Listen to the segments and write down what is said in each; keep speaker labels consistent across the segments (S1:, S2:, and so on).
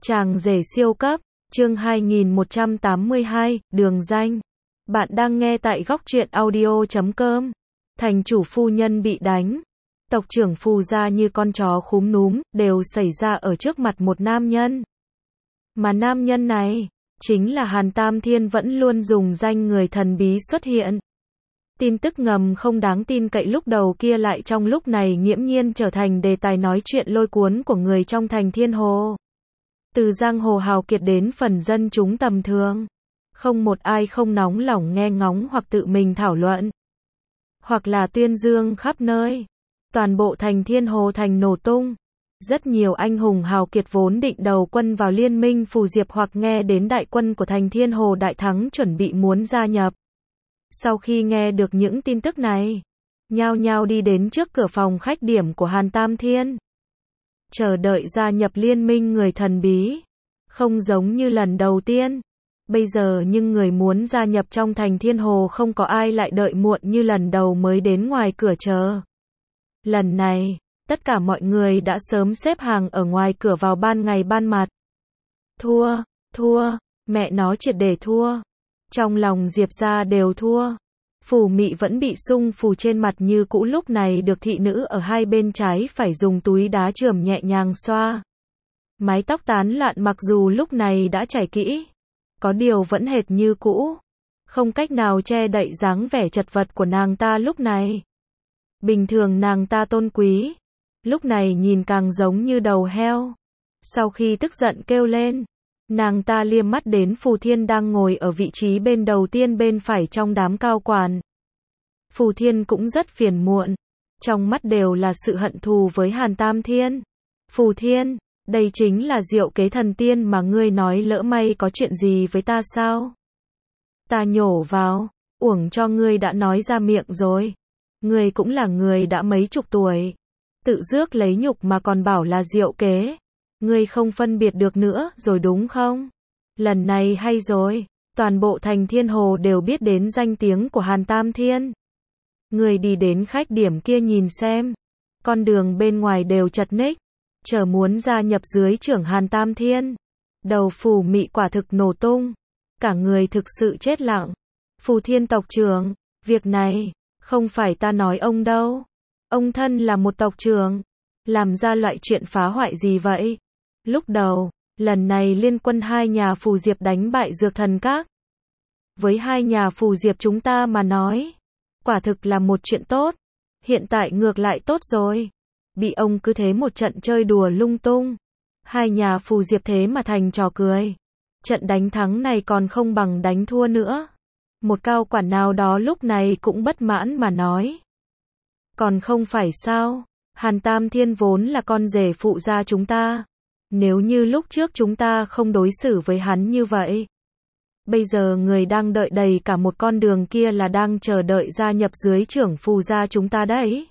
S1: Chàng rể siêu cấp, chương 2182, đường danh. Bạn đang nghe tại góc truyện audio.com. Thành chủ phu nhân bị đánh. Tộc trưởng Phù gia như con chó khúm núm, đều xảy ra ở trước mặt một nam nhân. Mà nam nhân này, chính là Hàn Tam Thiên vẫn luôn dùng danh người thần bí xuất hiện. Tin tức ngầm không đáng tin cậy lúc đầu kia lại trong lúc này nghiễm nhiên trở thành đề tài nói chuyện lôi cuốn của người trong thành Thiên Hồ. Từ giang hồ hào kiệt đến phần dân chúng tầm thường, không một ai không nóng lòng nghe ngóng hoặc tự mình thảo luận, hoặc là tuyên dương khắp nơi. Toàn bộ thành Thiên Hồ thành nổ tung. Rất nhiều anh hùng hào kiệt vốn định đầu quân vào liên minh Phù Diệp hoặc nghe đến đại quân của thành Thiên Hồ đại thắng chuẩn bị muốn gia nhập. Sau khi nghe được những tin tức này, nhao nhao đi đến trước cửa phòng khách điểm của Hàn Tam Thiên, chờ đợi gia nhập liên minh người thần bí. Không giống như lần đầu tiên, bây giờ nhưng người muốn gia nhập trong thành Thiên Hồ không có ai lại đợi muộn như lần đầu mới đến ngoài cửa chờ. Lần này, tất cả mọi người đã sớm xếp hàng ở ngoài cửa vào ban ngày ban mặt. Thua, mẹ nó triệt để thua. Trong lòng Diệp gia đều thua. Phù Mị vẫn bị sung phù trên mặt như cũ, lúc này được thị nữ ở hai bên trái phải dùng túi đá chườm nhẹ nhàng xoa. Mái tóc tán loạn mặc dù lúc này đã chải kỹ, có điều vẫn hệt như cũ, không cách nào che đậy dáng vẻ chật vật của nàng ta lúc này. Bình thường nàng ta tôn quý, lúc này nhìn càng giống như đầu heo. Sau khi tức giận kêu lên, nàng ta liếc mắt đến Phù Thiên đang ngồi ở vị trí bên đầu tiên bên phải trong đám cao quản. Phù Thiên cũng rất phiền muộn, trong mắt đều là sự hận thù với Hàn Tam Thiên. Phù Thiên, đây chính là diệu kế thần tiên mà ngươi nói, lỡ may có chuyện gì với ta sao? Ta nhổ vào, uổng cho ngươi đã nói ra miệng rồi. Ngươi cũng là người đã mấy chục tuổi, tự rước lấy nhục mà còn bảo là diệu kế. Ngươi không phân biệt được nữa rồi đúng không? Lần này hay rồi, toàn bộ thành Thiên Hồ đều biết đến danh tiếng của Hàn Tam Thiên. Ngươi đi đến khách điểm kia nhìn xem, con đường bên ngoài đều chật ních, chờ muốn gia nhập dưới trưởng Hàn Tam Thiên. Đầu Phù Mị quả thực nổ tung, cả người thực sự chết lặng. Phù Thiên tộc trưởng, việc này, không phải ta nói ông đâu. Ông thân là một tộc trưởng, làm ra loại chuyện phá hoại gì vậy? Lúc đầu, lần này liên quân hai nhà Phù Diệp đánh bại Dược Thần Các. Với hai nhà Phù Diệp chúng ta mà nói, quả thực là một chuyện tốt. Hiện tại ngược lại tốt rồi. Bị ông cứ thế một trận chơi đùa lung tung. Hai nhà Phù Diệp thế mà thành trò cười. Trận đánh thắng này còn không bằng đánh thua nữa. Một cao quản nào đó lúc này cũng bất mãn mà nói. Còn không phải sao? Hàn Tam Thiên vốn là con rể phụ gia chúng ta. Nếu như lúc trước chúng ta không đối xử với hắn như vậy, bây giờ người đang đợi đầy cả một con đường kia là đang chờ đợi gia nhập dưới trưởng Phù gia chúng ta đấy.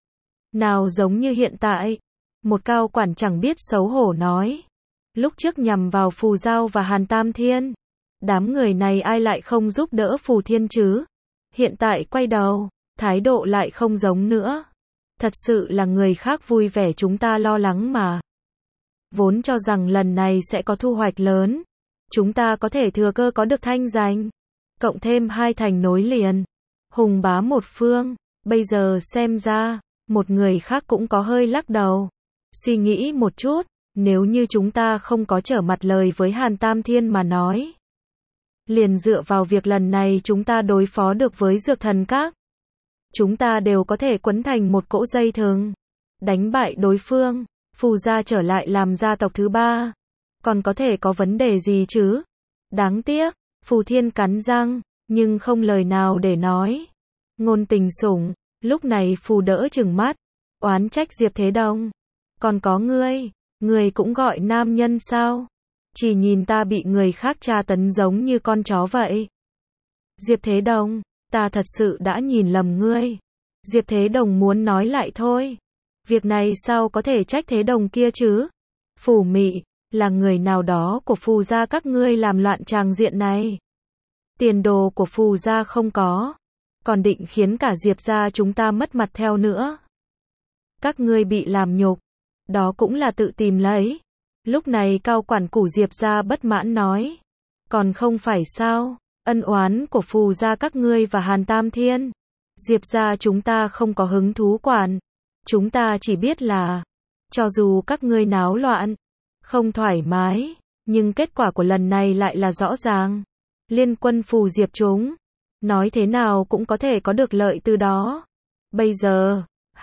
S1: Nào giống như hiện tại, một cao quản chẳng biết xấu hổ nói. Lúc trước nhằm vào Phù Giao và Hàn Tam Thiên, đám người này ai lại không giúp đỡ Phù Thiên chứ? Hiện tại quay đầu, thái độ lại không giống nữa. Thật sự là người khác vui vẻ chúng ta lo lắng mà. Vốn cho rằng lần này sẽ có thu hoạch lớn, chúng ta có thể thừa cơ có được thanh danh, cộng thêm hai thành nối liền, hùng bá một phương. Bây giờ xem ra, một người khác cũng có hơi lắc đầu. Suy nghĩ một chút, nếu như chúng ta không có trở mặt lời với Hàn Tam Thiên mà nói, liền dựa vào việc lần này chúng ta đối phó được với Dược Thần Các, chúng ta đều có thể quấn thành một cỗ dây thừng, đánh bại đối phương, Phù gia trở lại làm gia tộc thứ ba. Còn có thể có vấn đề gì chứ? Đáng tiếc, Phù Thiên cắn răng, nhưng không lời nào để nói. Ngôn Tình Sủng, lúc này Phù đỡ trừng mắt, oán trách Diệp Thế Đồng. Còn có ngươi cũng gọi nam nhân sao? Chỉ nhìn ta bị người khác tra tấn giống như con chó vậy. Diệp Thế Đồng, ta thật sự đã nhìn lầm ngươi. Diệp Thế Đồng muốn nói lại thôi. Việc này sao có thể trách Thế Đồng kia chứ? Phù Mị, là người nào đó của Phù gia các ngươi làm loạn tràng diện này. Tiền đồ của Phù gia không có, còn định khiến cả Diệp gia chúng ta mất mặt theo nữa. Các ngươi bị làm nhục, đó cũng là tự tìm lấy. Lúc này cao quản của Diệp gia bất mãn nói. Còn không phải sao, ân oán của Phù gia các ngươi và Hàn Tam Thiên. Diệp gia chúng ta không có hứng thú quản. Chúng ta chỉ biết là, cho dù các ngươi náo loạn, không thoải mái, nhưng kết quả của lần này lại là rõ ràng. Liên quân Phù Diệp chúng, nói thế nào cũng có thể có được lợi từ đó. Bây giờ,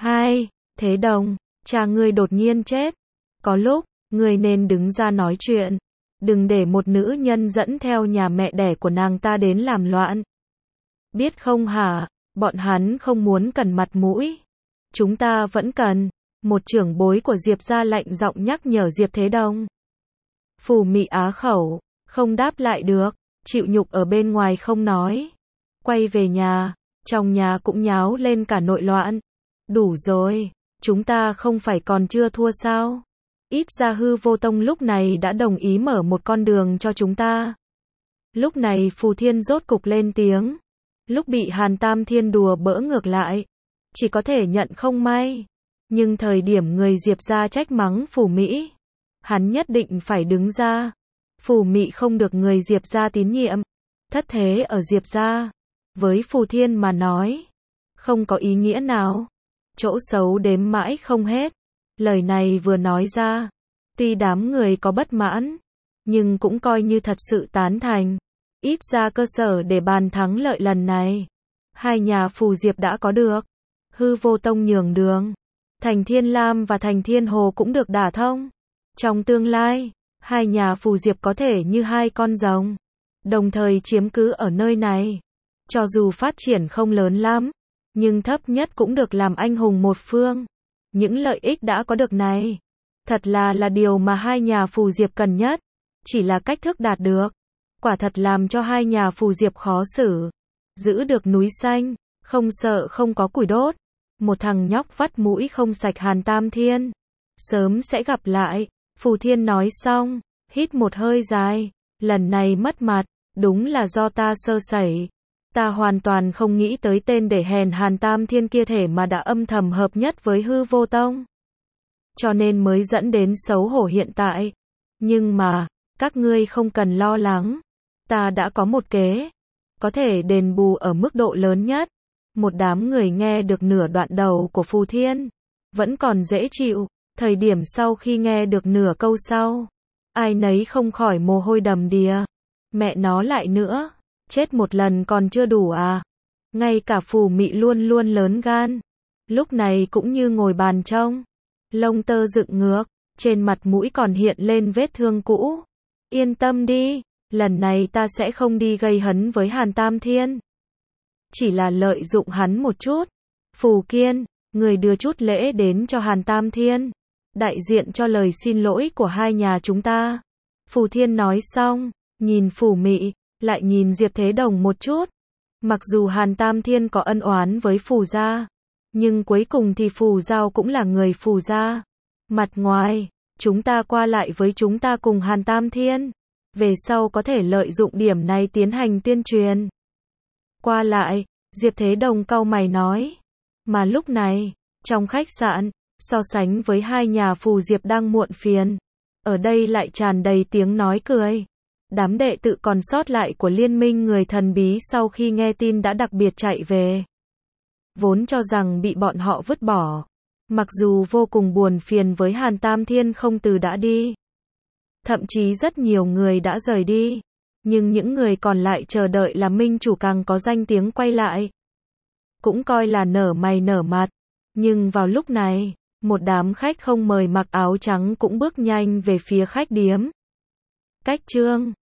S1: Thế Đồng, cha ngươi đột nhiên chết. Có lúc, ngươi nên đứng ra nói chuyện. Đừng để một nữ nhân dẫn theo nhà mẹ đẻ của nàng ta đến làm loạn. Biết không hả, bọn hắn không muốn cần mặt mũi. Chúng ta vẫn cần. Một trưởng bối của Diệp gia lạnh giọng nhắc nhở Diệp Thế Đồng. Phù Mị á khẩu, không đáp lại được, chịu nhục ở bên ngoài không nói. Quay về nhà, trong nhà cũng nháo lên cả nội loạn. Đủ rồi, chúng ta không phải còn chưa thua sao? Ít ra Hư Vô Tông lúc này đã đồng ý mở một con đường cho chúng ta. Lúc này Phù Thiên rốt cục lên tiếng. Lúc bị Hàn Tam Thiên đùa bỡ ngược lại, chỉ có thể nhận không may. Nhưng thời điểm người Diệp gia trách mắng Phù Mỹ, hắn nhất định phải đứng ra. Phù Mị không được người Diệp gia tín nhiệm, thất thế ở Diệp gia, với Phù Thiên mà nói, không có ý nghĩa nào. Chỗ xấu đếm mãi không hết. Lời này vừa nói ra, tuy đám người có bất mãn, nhưng cũng coi như thật sự tán thành. Ít ra cơ sở để bàn thắng lợi lần này, hai nhà Phù Diệp đã có được. Hư Vô Tông nhường đường, Thành Thiên Lam và Thành Thiên Hồ cũng được đả thông. Trong tương lai, hai nhà Phù Diệp có thể như hai con rồng, đồng thời chiếm cứ ở nơi này. Cho dù phát triển không lớn lắm, nhưng thấp nhất cũng được làm anh hùng một phương. Những lợi ích đã có được này, thật là điều mà hai nhà Phù Diệp cần nhất. Chỉ là cách thức đạt được, quả thật làm cho hai nhà Phù Diệp khó xử. Giữ được núi xanh, không sợ không có củi đốt. Một thằng nhóc vắt mũi không sạch Hàn Tam Thiên. Sớm sẽ gặp lại. Phù Thiên nói xong, hít một hơi dài. Lần này mất mặt, đúng là do ta sơ sẩy. Ta hoàn toàn không nghĩ tới tên để hèn Hàn Tam Thiên kia thể mà đã âm thầm hợp nhất với Hư Vô Tông. Cho nên mới dẫn đến xấu hổ hiện tại. Nhưng mà, các ngươi không cần lo lắng. Ta đã có một kế, có thể đền bù ở mức độ lớn nhất. Một đám người nghe được nửa đoạn đầu của Phù Thiên, vẫn còn dễ chịu. Thời điểm sau khi nghe được nửa câu sau, ai nấy không khỏi mồ hôi đầm đìa. Mẹ nó lại nữa, chết một lần còn chưa đủ à? Ngay cả Phù Mị luôn luôn lớn gan, lúc này cũng như ngồi bàn trông, lông tơ dựng ngược, trên mặt mũi còn hiện lên vết thương cũ. Yên tâm đi, lần này ta sẽ không đi gây hấn với Hàn Tam Thiên. Chỉ là lợi dụng hắn một chút. Phù Kiên, người đưa chút lễ đến cho Hàn Tam Thiên, đại diện cho lời xin lỗi của hai nhà chúng ta. Phù Thiên nói xong, nhìn Phù Mị, lại nhìn Diệp Thế Đồng một chút. Mặc dù Hàn Tam Thiên có ân oán với Phù gia, nhưng cuối cùng thì Phù Giao cũng là người Phù gia. Mặt ngoài, chúng ta qua lại với chúng ta cùng Hàn Tam Thiên, về sau có thể lợi dụng điểm này tiến hành tuyên truyền. Qua lại, Diệp Thế Đồng cau mày nói. Mà lúc này, trong khách sạn, so sánh với hai nhà Phù Diệp đang muộn phiền, ở đây lại tràn đầy tiếng nói cười. Đám đệ tử còn sót lại của liên minh người thần bí sau khi nghe tin đã đặc biệt chạy về. Vốn cho rằng bị bọn họ vứt bỏ. Mặc dù vô cùng buồn phiền với Hàn Tam Thiên không từ đã đi. Thậm chí rất nhiều người đã rời đi. Nhưng những người còn lại chờ đợi là minh chủ càng có danh tiếng quay lại. Cũng coi là nở mày nở mặt. Nhưng vào lúc này, một đám khách không mời mặc áo trắng cũng bước nhanh về phía khách điếm. Cách chương